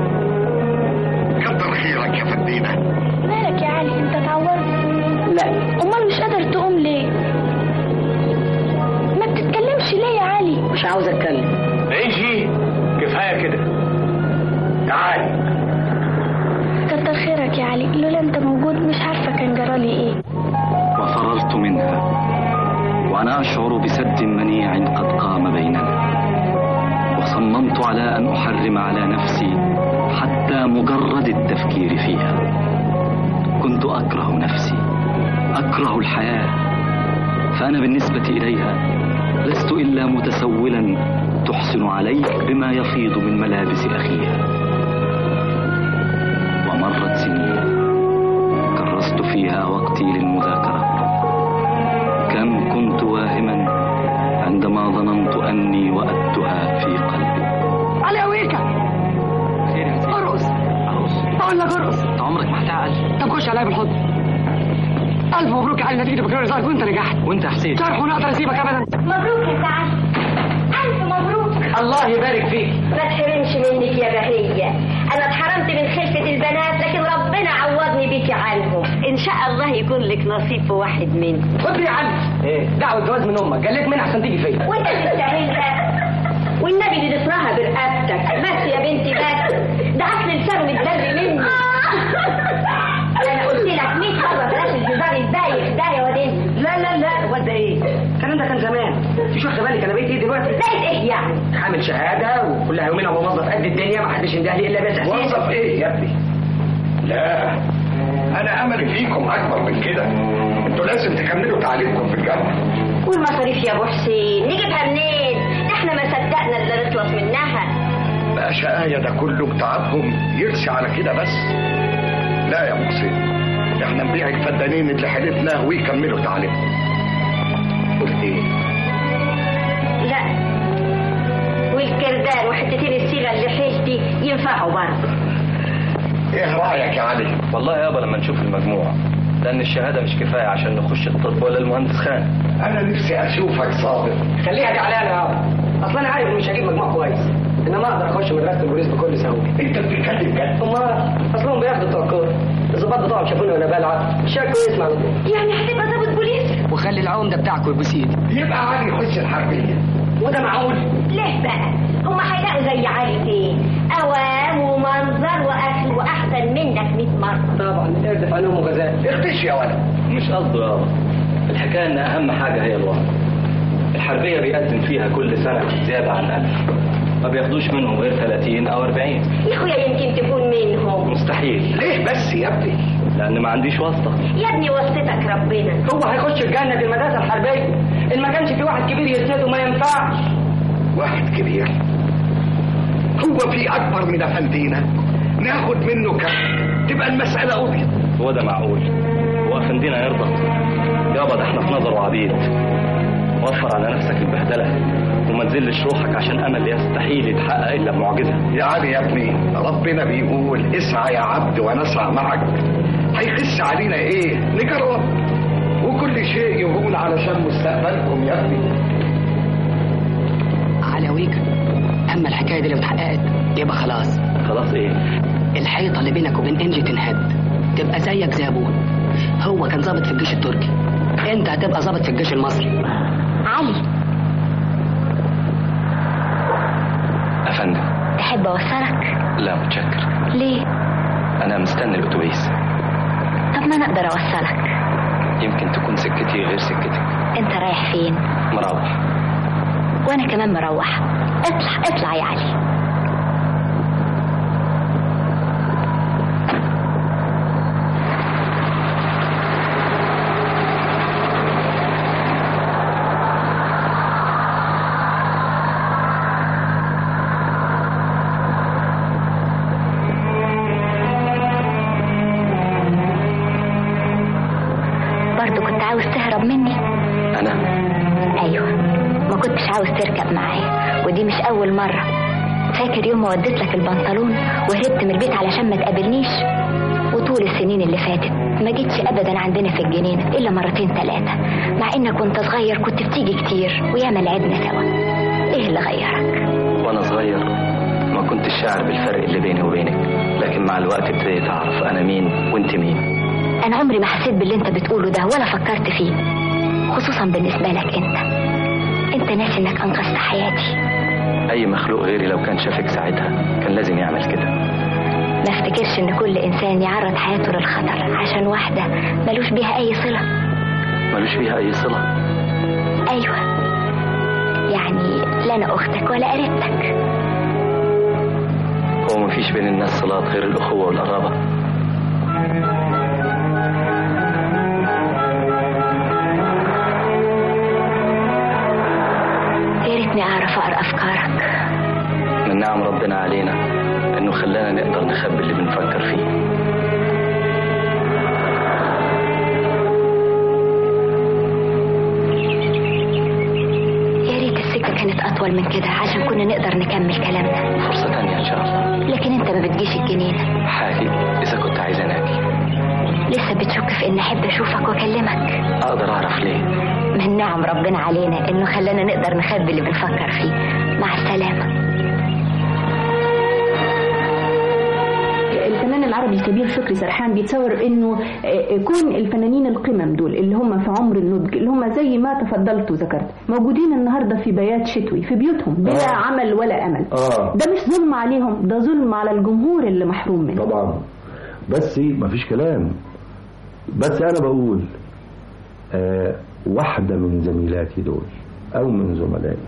كتر خيرك يا فندينا. مالك يا علي؟ انت اتعورت؟ لا. امال مش قادر تقوم ليه؟ ما بتتكلمش ليه يا علي؟ مش عاوز اتكلم. انجي كفاية كده، تعالي. كتر خيرك يا علي، لولا انت موجود مش عارفة كان جرالي ايه. وفررت منها وأنا أشعر بسد إلا أن أحرم على نفسي حتى مجرد التفكير فيها. كنت أكره نفسي، أكره الحياة، فأنا بالنسبة إليها لست إلا متسولا تحسن عليك بما يفيض من ملابس أخيها. ومرت سنين كرست فيها وقتي للمذاكرة. كم كنت واهما عندما ظننت أني وأدتها في قلبي. علي ويكا ارقص بقول لك ارقص. انت عمرك ما هتعقل. طب خش عليا بالحضن. ألف مبروك على نتيجة بكالوريوس وأنت نجحت. وأنت يا حسين شرح وأنا أقدر أسيبك أبدا. مبروك يا سعد، ألف مبروك. الله يبارك فيك. ما تحرمش منك يا بهية، أنا اتحرمت من خلفة البنات لكن ربنا عوضني بيكي عنهم. إن شاء الله يكون لك نصيب في واحد منهم. خد يا عم إيه دعوة جواز من أمك، قال لك من أحسن تيجي فيا. وأنت بتستاهلها والنبي دي ضفرها برقبتك. بس يا بنتي بس، ده عقل لسانه متدري مني. أنا قلت لك مية مرة بلاش الهزار البايخ ده يا واد انت. لا لا لا واد ايه؟ الكلام ده كان زمان. مش واخده بالك انا بقيت ايه دلوقتي؟ بقيت ايه يعني؟ حامل شهاده وكلها يومين ابو موظف قد الدنيا، ما حدش ينده لي الا بس حسين. موظف ايه يا ابني؟ لا انا املي فيكم اكبر من كده. انتوا لازم تكملوا تعليمكم في الجامعه. والمصاريف يا ابو حسين نجيبها منين؟ احنا ما صدقنا اللي نخلص منها. بقى شقاية ده كله بتعبهم يرسي على كده بس؟ لا يا ابو حسين، احنا نبيع الفدانين اللي حلفنا ويكملوا تعليمهم. قلت ايه؟ لا والكردان وحتتين الصيغه اللي حيلتي ينفعوا برضه. ايه رايك يا علي؟ والله يابا لما نشوف المجموع، لأن الشهادة مش كفاية عشان نخش الطب ولا المهندس خان. أنا نفسي أشوفك صادق. خليها دي عليا أنا يابا، أصل أنا عارف إني مش هجيب مجموع كويس، إنما أقدر أخش مدرسة البوليس بكل سهولة. أنت بتتكلم جد؟ أمال أصلهم بياخدوا توقيت، الظباط بتوعهم شافوني وأنا بلعب، شكله يسمع على طول. يعني هتبقى ضابط بوليس؟ وخلي العمدة بتاعكم يبوس إيدي. يبقى علي يخش الحربية. وده معقول؟ ليه بقى؟ هما هيلاقوا زي علي فين؟ أوام ومنظر وأكل وأحسن منك مية مرة. طبعا اردف عليهم وغزال. اختش يا ولد. مش قصده يابا، الحكاية إن أهم حاجة هي الوقت. الحربية بيقدم فيها كل سنة زيادة عن ألف، ما بياخدوش منهم غير ثلاثين أو أربعين. يا أخويا يمكن تكون منهم. مستحيل. ليه بس يا ابني؟ لأن ما عنديش واسطة. يا ابني واسطتك ربنا. هو هيخش الجنة في المدرسة الحربية، إن ما كانش في واحد كبير يسنده ما ينفعش. واحد كبير؟ هو في أكبر من أفندينا؟ ناخد منه كم تبقى المسألة قضيت. هو ده معقول؟ هو أفندينا يرضى؟ يابا ده احنا في نظره عبيد. وفر على نفسك البهدلة وما تذلش روحك عشان أمل يستحيل يتحقق إلا بمعجزة. يا علي يا ابني، ربنا بيقول اسعى يا عبد ونسعى معك. هيخس علينا ايه؟ نجرب، وكل شيء يهون علشان مستقبلكم يا ابني. على ويك، أما الحكاية دي لو اتحققت يبقى خلاص. خلاص ايه؟ الحيطة اللي بينك وبين انجي تنهد، تبقى زيك زي ابوه. هو كان ضابط في الجيش التركي، انت هتبقى ضابط في الجيش المصري. علي أفندم، تحب أوصلك؟ لا متشكر. ليه؟ أنا مستني الأتوبيس. طب ما أنا أقدر أوصلك. يمكن تكون سكتي غير سكتك. أنت رايح فين؟ مروح. وأنا كمان مروح. اطلع اطلع يا علي. عاوز تهرب مني؟ أنا؟ أيوة، ما كنتش عاوز تركب معايا، ودي مش أول مرة. فاكر يوم ما وديت لك البنطلون وهربت من البيت علشان ما تقابلنيش؟ وطول السنين اللي فاتت ما جيتش أبدا عندنا في الجنينة إلا مرتين ثلاثة، مع إنك كنت صغير كنت بتيجي كتير وياما لعبنا سوا. إيه اللي غيرك؟ وأنا صغير ما كنتش شاعر بالفرق اللي بيني وبينك، لكن مع الوقت ابتديت أعرف أنا مين وأنت مين. أنا عمري ما حسيت باللي أنت بتقوله ده ولا فكرت فيه، خصوصا بالنسبة لك أنت. أنت ناسي إنك أنقذت حياتي. أي مخلوق غيري لو كان شافك ساعتها كان لازم يعمل كده. ما افتكرش إن كل إنسان يعرض حياته للخطر عشان واحدة ملوش بيها أي صلة. ملوش بيها أي صلة؟ أيوة، يعني لا أنا أختك ولا قريبتك. ومفيش بين الناس صلات غير الأخوة والقرابة. يا ريتني أعرف أقرأ أفكارك. من نعم ربنا علينا إنه خلانا نقدر نخبي اللي بنفكر فيه. كانت أطول من كده عشان كنا نقدر نكمل كلامنا. فرصة تانية إن شاء الله. لكن أنت ما بتجيش الجنينة. حالي إذا كنت عايز أناجي. لسه بتشك في إن أحب أشوفك وأكلمك؟ أقدر أعرف ليه؟ من نعم ربنا علينا إنه خلانا نقدر نخبي اللي بنفكر فيه. مع السلامة. الفنان العربي الكبير شكري سرحان بيتصور انه كون الفنانين القمم دول اللي هم في عمر النضج اللي هم زي ما تفضلت وذكرت موجودين النهارده في بيات شتوي في بيوتهم بلا آه. عمل ولا امل. آه. ده مش ظلم عليهم، ده ظلم على الجمهور اللي محروم منه. طبعا بس ما فيش كلام. بس انا بقول آه واحده من زميلاتي دول او من زملائي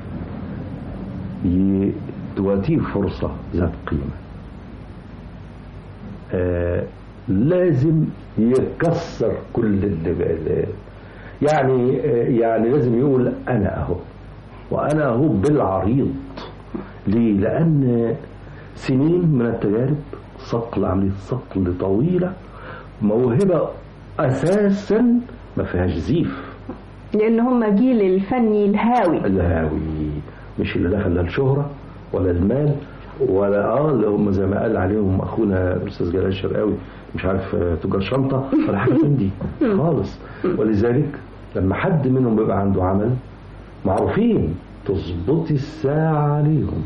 تواتيه فرصه ذات قيمه. آه لازم يكسر كل اللي يعني آه يعني لازم يقول أنا أهو وأنا أهو بالعريض. ليه؟ لأن سنين من التجارب، صقل عملية صقل طويلة، موهبة أساسا ما فيهاش زيف، لأن هم جيل الفني الهاوي الهاوي مش اللي دخل لا الشهرة ولا المال ولا اه اللي هم زي ما قال عليهم اخونا الاستاذ جلال الشرقاوي مش عارف تجار شنطه ولا حاجه من دي خالص. ولذلك لما حد منهم بيبقى عنده عمل معروفين تظبطي الساعه عليهم.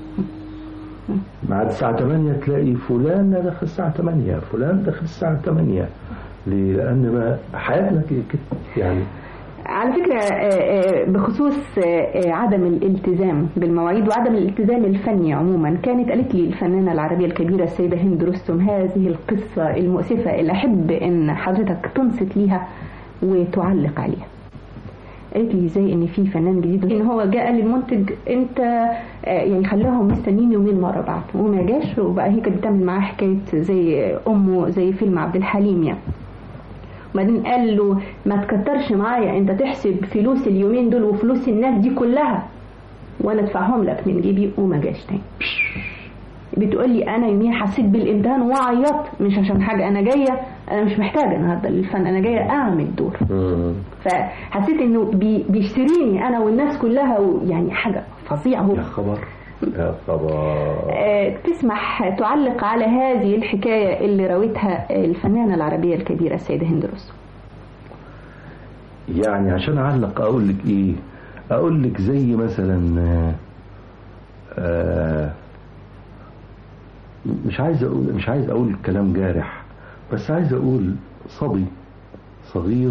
بعد الساعه ثمانية تلاقي فلان دخل الساعه ثمانية، فلان دخل الساعه ثمانية. ليه؟ لان ما حياتنا كده يعني. على فكرة بخصوص عدم الالتزام بالمواعيد وعدم الالتزام الفني عموما، كانت قالت لي الفنانة العربية الكبيرة السيدة هند رستم هذه القصة المؤسفة اللي أحب أن حضرتك تنصت ليها وتعلق عليها. قالت لي ازاي ان في فنان جديد ان هو جاء للمنتج انت يعني خلاهم مستنيين يومين ورا بعض وما جاش، وبقى هي كانت بتعمل معاه حكايه زي امه زي فيلم عبد الحليم يعني. وبعدين قال له ما تكترش معايا، انت تحسب فلوس اليومين دول وفلوس الناس دي كلها وانا ادفعهم لك من جيبي، وما جاش تاني. بتقول لي انا يوميها حسيت بالامتهان وعيطت، مش عشان حاجه، انا جايه انا مش محتاجه النهارده للفن، انا جايه اعمل دور. فحسيت انه بي بيشتريني انا والناس كلها، ويعني حاجه فظيعه. يا خبر يا خبر. أه تسمح تعلق على هذه الحكايه اللي راوتها الفنانه العربيه الكبيره السيده هند رستم؟ يعني عشان اعلق اقول لك ايه، اقول لك زي مثلا آه مش عايز اقول مش عايز اقول كلام جارح، بس عايز اقول صبي صغير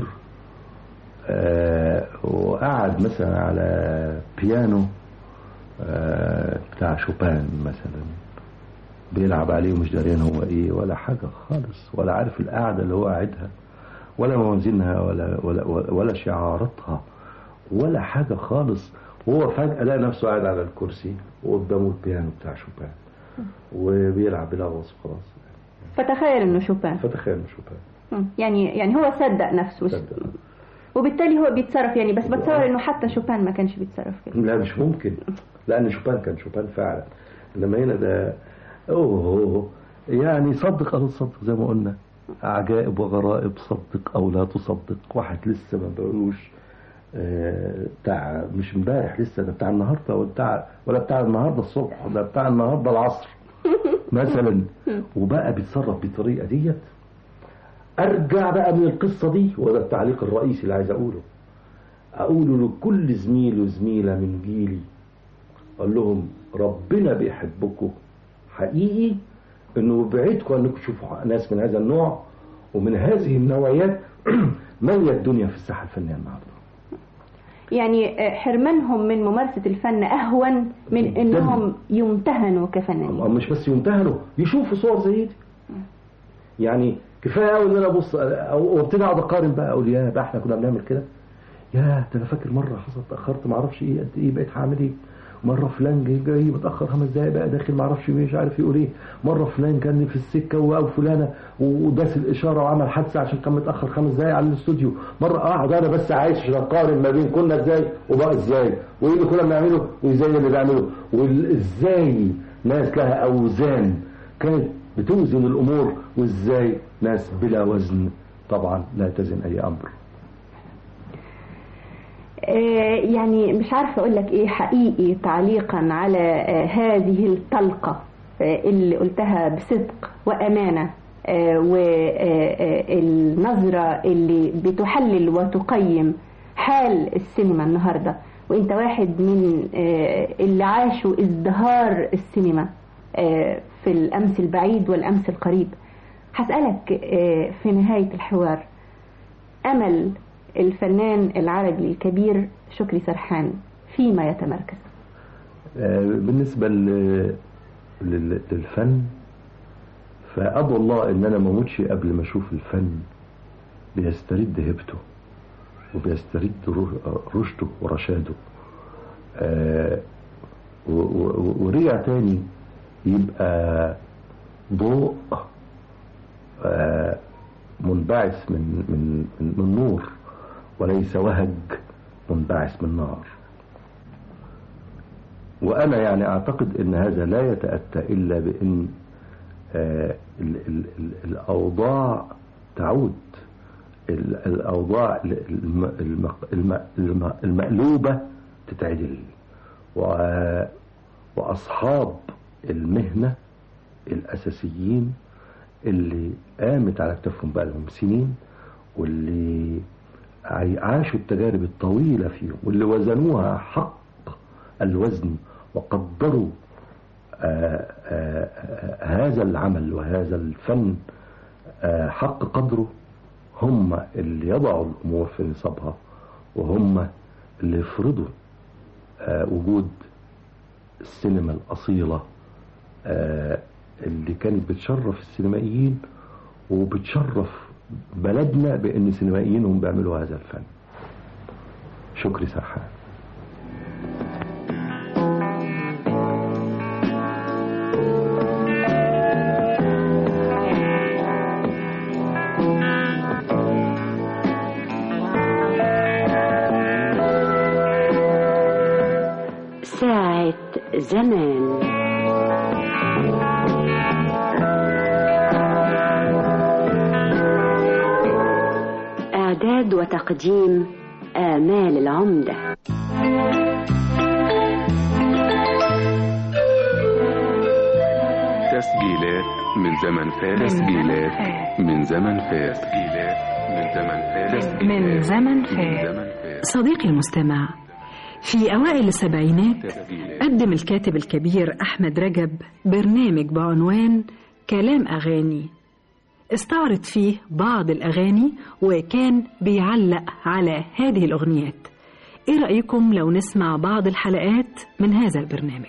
آه وقعد مثلا على بيانو آه بتاع شوبان مثلا بيلعب عليه ومش دارين هو ايه ولا حاجه خالص، ولا عارف القعده اللي هو قاعدها ولا موازينها ولا ولا ولا شعاراتها ولا حاجه خالص. وهو فجاه لقى نفسه قاعد على الكرسي وقدامه البيانو بتاع شوبان وبيلعب بيلغوص خلاص. فتخيل انه شوبان فتخيل انه شوبان يعني يعني هو صدق نفسه صدق. وبالتالي هو بيتصرف يعني. بس بتصور انه حتى شوبان ما كانش بيتصرف كده. لا مش ممكن، لان شوبان كان شوبان فعلا، انما هنا ده اوه يعني صدق او تصدق زي ما قلنا، عجائب وغرائب، صدق او لا تصدق. واحد لسه ما بقولوش بتاع مش امبارح لسه، ده بتاع النهارده ولا بتاع ولا بتاع النهارده الصبح، ده بتاع النهارده العصر مثلا، وبقى بيتصرف بالطريقه ديت. ارجع بقى من القصه دي، وده التعليق الرئيسي اللي عايز اقوله اقوله لكل زميل وزميله من جيلي، اقول لهم ربنا بيحبكم حقيقي، انه بعيدكم انكم تشوفوا ناس من هذا النوع ومن هذه النوعيات ماليه الدنيا في الساحه الفنيه النهارده. يعني حرمانهم من ممارسة الفن أهون من إنهم يمتهنوا كفنانين. مش بس يمتهنوا، يشوفوا صور زي دي. يعني كفاية قوي إن أنا أبص أو ابتدي أقعد أقارن بقى، أقول يا بقى إحنا كنا بنعمل كده، يا ده أنا فاكر مرة حصلت اتأخرت ما أعرفش إيه قد إيه بقيت هعمل إيه، مرة فلان جاي جاي متأخر خمس دقايق بقى داخل معرفش مش عارف يقول ايه، مرة فلان كان في السكة او فلانة وداس الإشارة وعمل حادثة عشان كان متأخر خمس دقايق على الاستوديو. مرة اقعد انا بس عايش عشان اقارن ما بين كنا ازاي وبقى ازاي، وايه اللي كنا بنعمله وازاي اللي بنعمله، وازاي ناس لها اوزان كانت بتوزن الامور، وازاي ناس بلا وزن طبعا لا تزن اي امر. يعني مش عارفه اقول لك ايه حقيقي تعليقا على هذه الطلقه اللي قلتها بصدق وامانه، والنظره اللي بتحلل وتقيم حال السينما النهارده، وانت واحد من اللي عاشوا ازدهار السينما في الامس البعيد والامس القريب. هسألك في نهاية الحوار، امل الفنان العربي الكبير شكري سرحان فيما يتمركز؟ بالنسبة للفن فأدعو الله ان انا ما اموتش قبل ما اشوف الفن بيسترد هيبته وبيسترد رشده ورشاده، ورجع تاني يبقى ضوء منبعث من من من نور، وليس وهج منبعث من نار. وانا يعني اعتقد ان هذا لا يتأتى الا بان ال ال ال الاوضاع تعود، الاوضاع المقلوبة تتعدل، واصحاب المهنة الاساسيين اللي قامت على كتفهم بقى لهم سنين، واللي عاشوا التجارب الطويلة فيهم، واللي وزنوها حق الوزن وقدروا آآ آآ هذا العمل وهذا الفن حق قدره، هم اللي يضعوا الأمور في نصابها، وهم اللي يفرضوا وجود السينما الأصيلة اللي كانت بتشرف السينمائيين وبتشرف بلدنا بأن السينمائيين هم بيعملوا هذا الفن. شكري سرحان. ساعة زمان. إعداد وتقديم آمال العمدة. تسجيلات من زمن فات. تسجيلات من زمن فات. تسجيلات من زمن فات. من زمن فات. صديقي المستمع، في أوائل السبعينات قدم الكاتب الكبير أحمد رجب برنامج بعنوان كلام أغاني، استعرض فيه بعض الأغاني وكان بيعلق على هذه الأغنيات. إيه رأيكم لو نسمع بعض الحلقات من هذا البرنامج؟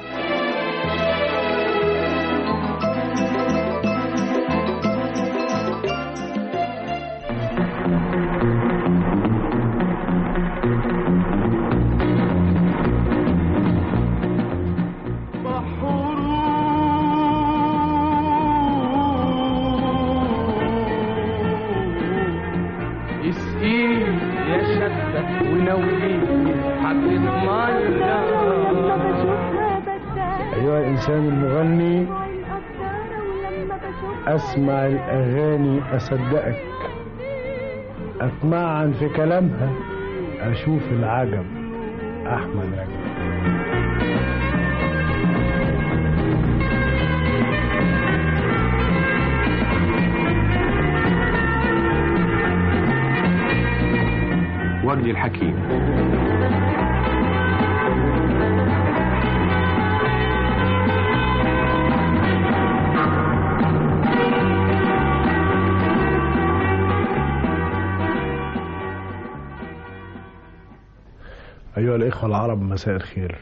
أيها الإنسان المغني، أسمع الأغاني أصدقك، أطمعا في كلامها أشوف العجب. أحمد رجب. وجدي الحكيم. أيها الإخوة العرب، مساء الخير.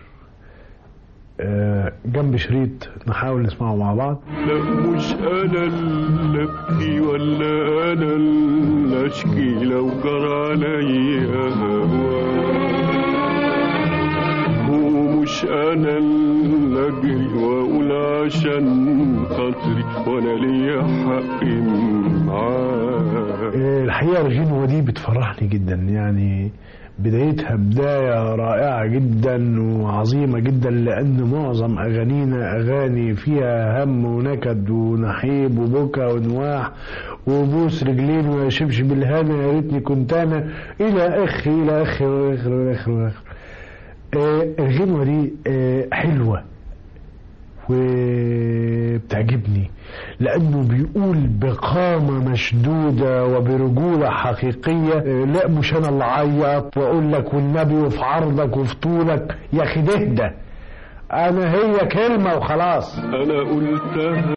أه جنب شريط نحاول نسمعه مع بعض. لا مش أنا اللي أبكي ولا أنا اللي أشكي لو جرى عليا هوا، ومش مش انا اللي اجري واقول عشان خاطري وانا ليا حق معاه. الحقيقه الغنوه دي بتفرحني جدا، يعني بدايتها بداية رائعة جدا وعظيمة جدا، لأن معظم أغانينا أغاني فيها هم ونكد ونحيب وبكى ونواح وبوس رجلين وشبشب بالهنا يا ريتني كنت أنا إلى آخر إلى آخر وآخر وآخر وآخر. آه الغنوة دي آه حلوة وبتعجبني، لأنه بيقول بقامة مشدودة وبرجولة حقيقية. لا مش أنا اللي عيط وأقول لك والنبي وفي عرضك وفي طولك يا أخي، ده ده أنا هي كلمة وخلاص. أنا قلتها